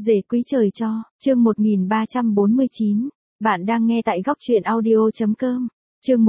Rể quý trời cho, chương 1349. Bạn đang nghe tại góc truyện audio.com. Chương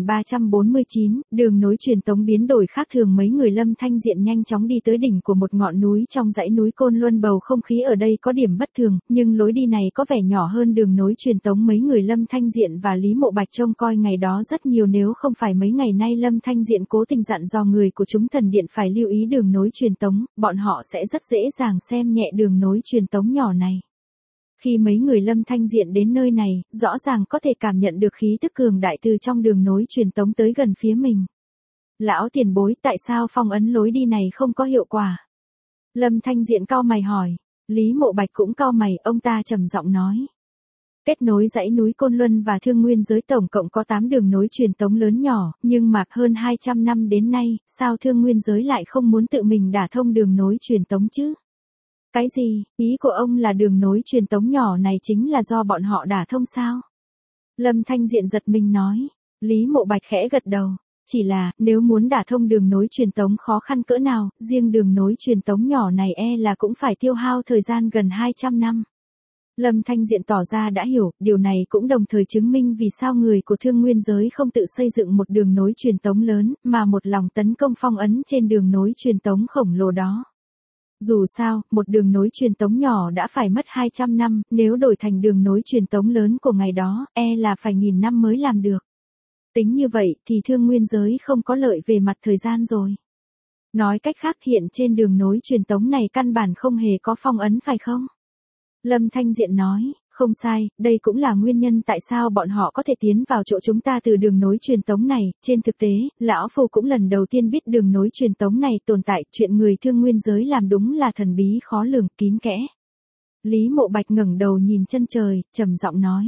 1349, đường nối truyền tống biến đổi khác thường. Mấy người Lâm Thanh Diện nhanh chóng đi tới đỉnh của một ngọn núi trong dãy núi Côn Luân. Bầu không khí ở đây có điểm bất thường, nhưng lối đi này có vẻ nhỏ hơn đường nối truyền tống mấy người Lâm Thanh Diện và Lý Mộ Bạch trông coi ngày đó rất nhiều. Nếu không phải mấy ngày nay Lâm Thanh Diện cố tình dặn dò người của chúng thần điện phải lưu ý đường nối truyền tống, bọn họ sẽ rất dễ dàng xem nhẹ đường nối truyền tống nhỏ này. Khi mấy người Lâm Thanh Diện đến nơi này, rõ ràng có thể cảm nhận được khí tức cường đại từ trong đường nối truyền tống tới gần phía mình. Lão tiền bối, tại sao phong ấn lối đi này không có hiệu quả? Lâm Thanh Diện cau mày hỏi. Lý Mộ Bạch cũng cau mày, ông ta trầm giọng nói. Kết nối dãy núi Côn Luân và Thương Nguyên giới tổng cộng có 8 đường nối truyền tống lớn nhỏ, nhưng mà hơn 200 năm đến nay, sao Thương Nguyên giới lại không muốn tự mình đả thông đường nối truyền tống chứ? Cái gì, ý của ông là đường nối truyền tống nhỏ này chính là do bọn họ đả thông sao? Lâm Thanh Diện giật mình nói. Lý Mộ Bạch khẽ gật đầu. Chỉ là, nếu muốn đả thông đường nối truyền tống khó khăn cỡ nào, riêng đường nối truyền tống nhỏ này là cũng phải tiêu hao thời gian gần 200 năm. Lâm Thanh Diện tỏ ra đã hiểu, điều này cũng đồng thời chứng minh vì sao người của Thương Nguyên giới không tự xây dựng một đường nối truyền tống lớn, mà một lòng tấn công phong ấn trên đường nối truyền tống khổng lồ đó. Dù sao, một đường nối truyền tống nhỏ đã phải mất 200 năm, nếu đổi thành đường nối truyền tống lớn của ngày đó, là phải nghìn năm mới làm được. Tính như vậy thì Thương Nguyên giới không có lợi về mặt thời gian rồi. Nói cách khác, hiện trên đường nối truyền tống này căn bản không hề có phong ấn phải không? Lâm Thanh Diện nói, không sai, đây cũng là nguyên nhân tại sao bọn họ có thể tiến vào chỗ chúng ta từ đường nối truyền tống này. Trên thực tế, lão phu cũng lần đầu tiên biết đường nối truyền tống này tồn tại. Chuyện người Thương Nguyên giới làm đúng là thần bí khó lường, kín kẽ. Lý Mộ Bạch ngẩng đầu nhìn chân trời, trầm giọng nói.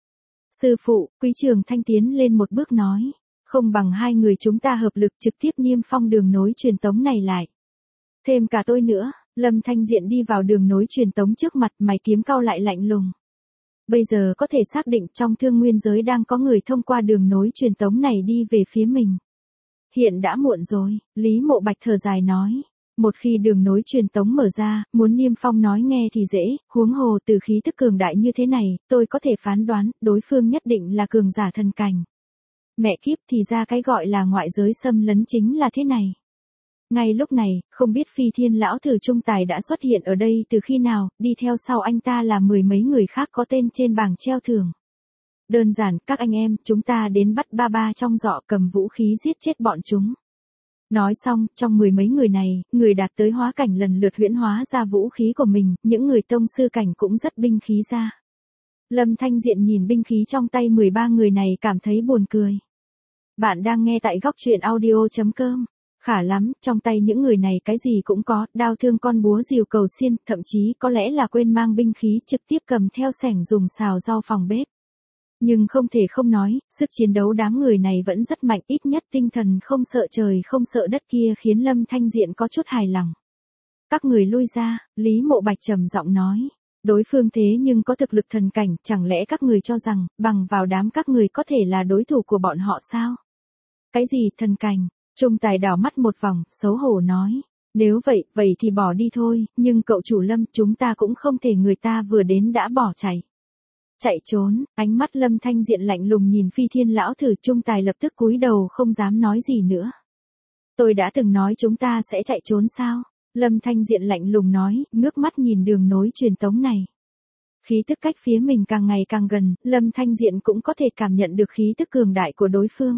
Sư phụ, Quý Trường Thanh tiến lên một bước nói, không bằng hai người chúng ta hợp lực trực tiếp niêm phong đường nối truyền tống này lại. Thêm cả tôi nữa. Lâm Thanh Diện đi vào đường nối truyền tống trước mặt, mày kiếm cau lại lạnh lùng. Bây giờ có thể xác định trong Thương Nguyên giới đang có người thông qua đường nối truyền tống này đi về phía mình. Hiện đã muộn rồi, Lý Mộ Bạch thở dài nói. Một khi đường nối truyền tống mở ra, muốn niêm phong nói nghe thì dễ, huống hồ từ khí tức cường đại như thế này, tôi có thể phán đoán, đối phương nhất định là cường giả thần cảnh. Mẹ kiếp, thì ra cái gọi là ngoại giới xâm lấn chính là thế này. Ngay lúc này, không biết Phi Thiên lão tử trung tài đã xuất hiện ở đây từ khi nào, đi theo sau anh ta là mười mấy người khác có tên trên bảng treo thưởng. Đơn giản, các anh em, chúng ta đến bắt ba trong giỏ, cầm vũ khí giết chết bọn chúng. Nói xong, trong mười mấy người này, người đạt tới hóa cảnh lần lượt huyễn hóa ra vũ khí của mình, những người tông sư cảnh cũng rất binh khí ra. Lâm Thanh Diện nhìn binh khí trong tay 13 người này cảm thấy buồn cười. Bạn đang nghe tại góc truyện audio.com. Khả lắm, trong tay những người này cái gì cũng có, đao thương con búa rìu cầu xiên, thậm chí có lẽ là quên mang binh khí, trực tiếp cầm theo xẻng dùng xào rau phòng bếp. Nhưng không thể không nói, sức chiến đấu đám người này vẫn rất mạnh, ít nhất tinh thần không sợ trời không sợ đất kia khiến Lâm Thanh Diện có chút hài lòng. Các người lui ra, Lý Mộ Bạch trầm giọng nói. Đối phương thế nhưng có thực lực thần cảnh, chẳng lẽ các người cho rằng, bằng vào đám các người có thể là đối thủ của bọn họ sao? Cái gì thần cảnh? Trung tài đảo mắt một vòng, xấu hổ nói. Nếu vậy thì bỏ đi thôi, nhưng cậu chủ Lâm, chúng ta cũng không thể người ta vừa đến đã bỏ chạy. Chạy trốn, ánh mắt Lâm Thanh Diện lạnh lùng nhìn Phi Thiên lão tử. Trung tài lập tức cúi đầu không dám nói gì nữa. Tôi đã từng nói chúng ta sẽ chạy trốn sao? Lâm Thanh Diện lạnh lùng nói, ngước mắt nhìn đường nối truyền tống này. Khí tức cách phía mình càng ngày càng gần, Lâm Thanh Diện cũng có thể cảm nhận được khí tức cường đại của đối phương.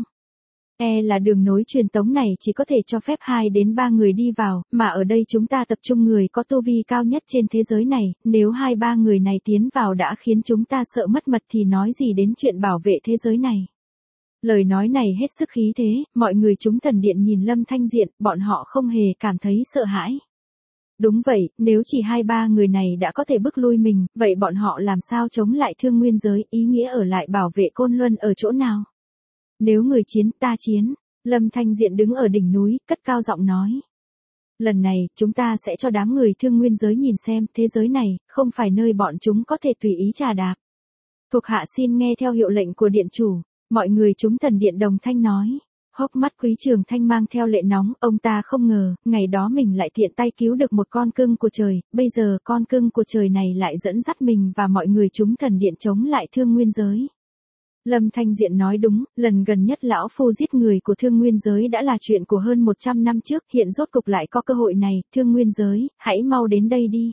Là đường nối truyền tống này chỉ có thể cho phép 2 đến 3 người đi vào, mà ở đây chúng ta tập trung người có tu vi cao nhất trên thế giới này, nếu 2-3 người này tiến vào đã khiến chúng ta sợ mất mật thì nói gì đến chuyện bảo vệ thế giới này. Lời nói này hết sức khí thế, mọi người chúng thần điện nhìn Lâm Thanh Diện, bọn họ không hề cảm thấy sợ hãi. Đúng vậy, nếu chỉ 2-3 người này đã có thể bức lui mình, vậy bọn họ làm sao chống lại Thương Nguyên giới, ý nghĩa ở lại bảo vệ Côn Luân ở chỗ nào? Nếu người chiến, ta chiến. Lâm Thanh Diện đứng ở đỉnh núi, cất cao giọng nói. Lần này, chúng ta sẽ cho đám người Thương Nguyên giới nhìn xem, thế giới này, không phải nơi bọn chúng có thể tùy ý trà đạp. Thuộc hạ xin nghe theo hiệu lệnh của điện chủ. Mọi người chúng thần điện đồng thanh nói. Hốc mắt Quý Trường Thanh mang theo lệ nóng, ông ta không ngờ, ngày đó mình lại tiện tay cứu được một con cưng của trời, bây giờ con cưng của trời này lại dẫn dắt mình và mọi người chúng thần điện chống lại Thương Nguyên giới. Lâm Thanh Diện nói đúng, lần gần nhất lão phu giết người của Thương Nguyên giới đã là chuyện của hơn 100 năm trước, hiện rốt cục lại có cơ hội này, Thương Nguyên giới, hãy mau đến đây đi.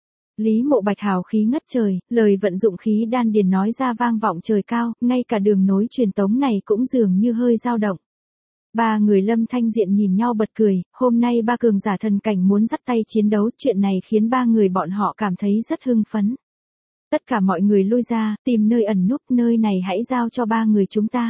Lý Mộ Bạch hào khí ngất trời, lời vận dụng khí đan điền nói ra vang vọng trời cao, ngay cả đường nối truyền tống này cũng dường như hơi dao động. Ba người Lâm Thanh Diện nhìn nhau bật cười, hôm nay ba cường giả thần cảnh muốn dắt tay chiến đấu, chuyện này khiến ba người bọn họ cảm thấy rất hưng phấn. Tất cả mọi người lui ra, tìm nơi ẩn núp, nơi này hãy giao cho ba người chúng ta.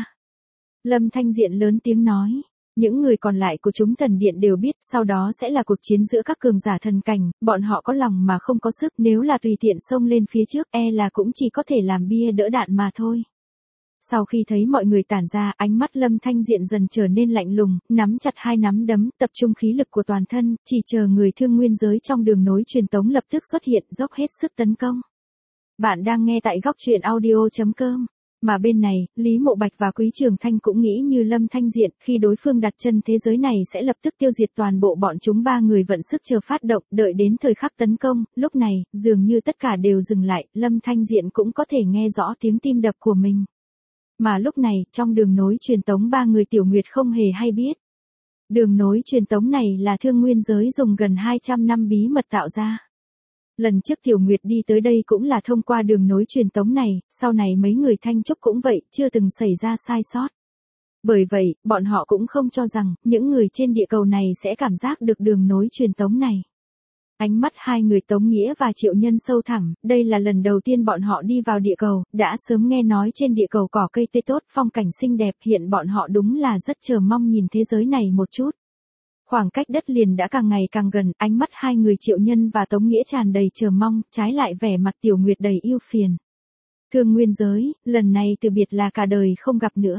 Lâm Thanh Diện lớn tiếng nói. Những người còn lại của chúng thần điện đều biết, sau đó sẽ là cuộc chiến giữa các cường giả thần cảnh, bọn họ có lòng mà không có sức, nếu là tùy tiện xông lên phía trước, là cũng chỉ có thể làm bia đỡ đạn mà thôi. Sau khi thấy mọi người tản ra, ánh mắt Lâm Thanh Diện dần trở nên lạnh lùng, nắm chặt hai nắm đấm, tập trung khí lực của toàn thân, chỉ chờ người Thương Nguyên giới trong đường nối truyền tống lập tức xuất hiện, dốc hết sức tấn công. Bạn đang nghe tại góc truyện audio.com. Mà bên này, Lý Mộ Bạch và Quý Trường Thanh cũng nghĩ như Lâm Thanh Diện, khi đối phương đặt chân thế giới này sẽ lập tức tiêu diệt toàn bộ bọn chúng. Ba người vận sức chờ phát động, đợi đến thời khắc tấn công, lúc này, dường như tất cả đều dừng lại, Lâm Thanh Diện cũng có thể nghe rõ tiếng tim đập của mình. Mà lúc này, trong đường nối truyền tống ba người Tiểu Nguyệt không hề hay biết. Đường nối truyền tống này là Thương Nguyên giới dùng gần 200 năm bí mật tạo ra. Lần trước Tiểu Nguyệt đi tới đây cũng là thông qua đường nối truyền tống này, sau này mấy người Thanh Trúc cũng vậy, chưa từng xảy ra sai sót. Bởi vậy, bọn họ cũng không cho rằng, những người trên địa cầu này sẽ cảm giác được đường nối truyền tống này. Ánh mắt hai người Tống Nghĩa và Triệu Nhân sâu thẳm, đây là lần đầu tiên bọn họ đi vào địa cầu, đã sớm nghe nói trên địa cầu cỏ cây tươi tốt, phong cảnh xinh đẹp, hiện bọn họ đúng là rất chờ mong nhìn thế giới này một chút. Khoảng cách đất liền đã càng ngày càng gần, ánh mắt hai người Triệu Nhân và Tống Nghĩa tràn đầy chờ mong, trái lại vẻ mặt Tiểu Nguyệt đầy ưu phiền. Thương Nguyên giới, lần này từ biệt là cả đời không gặp nữa.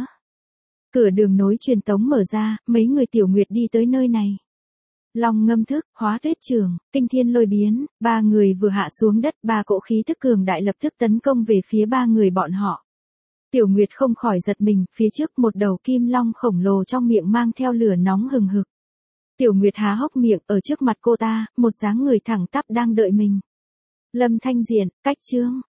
Cửa đường nối truyền tống mở ra, mấy người Tiểu Nguyệt đi tới nơi này. Long ngâm thức, hóa tuyết trường, kinh thiên lôi biến, ba người vừa hạ xuống đất, ba cỗ khí thức cường đại lập tức tấn công về phía ba người bọn họ. Tiểu Nguyệt không khỏi giật mình, phía trước một đầu kim long khổng lồ trong miệng mang theo lửa nóng hừng hực. Tiểu Nguyệt há hốc miệng, ở trước mặt cô ta, một dáng người thẳng tắp đang đợi mình. Lâm Thanh Diện, cách chương.